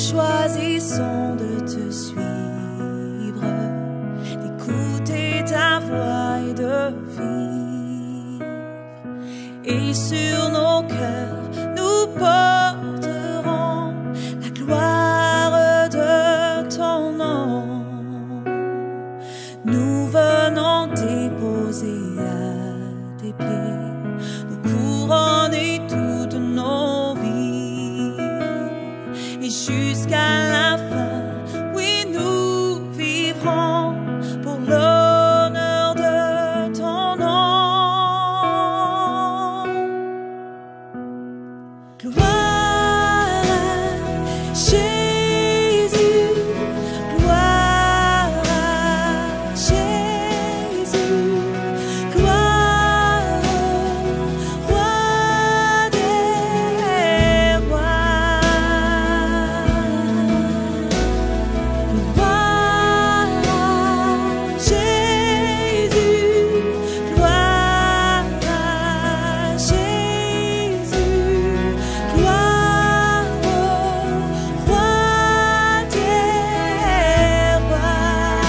choisissons de te suivre, d'écouter ta voix et de vivre. Et sur nos cœurs, nous porterons la gloire de ton nom. Nous venons déposer à tes pieds nos couronnes et toutes nos vies. Et jusqu'à la fin, oui, nous vivrons pour l'honneur de ton nom. Gloire à Jésus, gloire à Jésus, gloire au Roi des rois. Gloire à Jésus, gloire à Jésus, gloire au Roi des rois.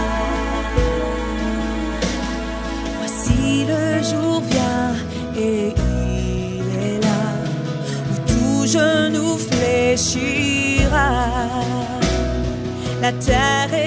Voici le jour vient et il est là, où tout genou fléchira. La terre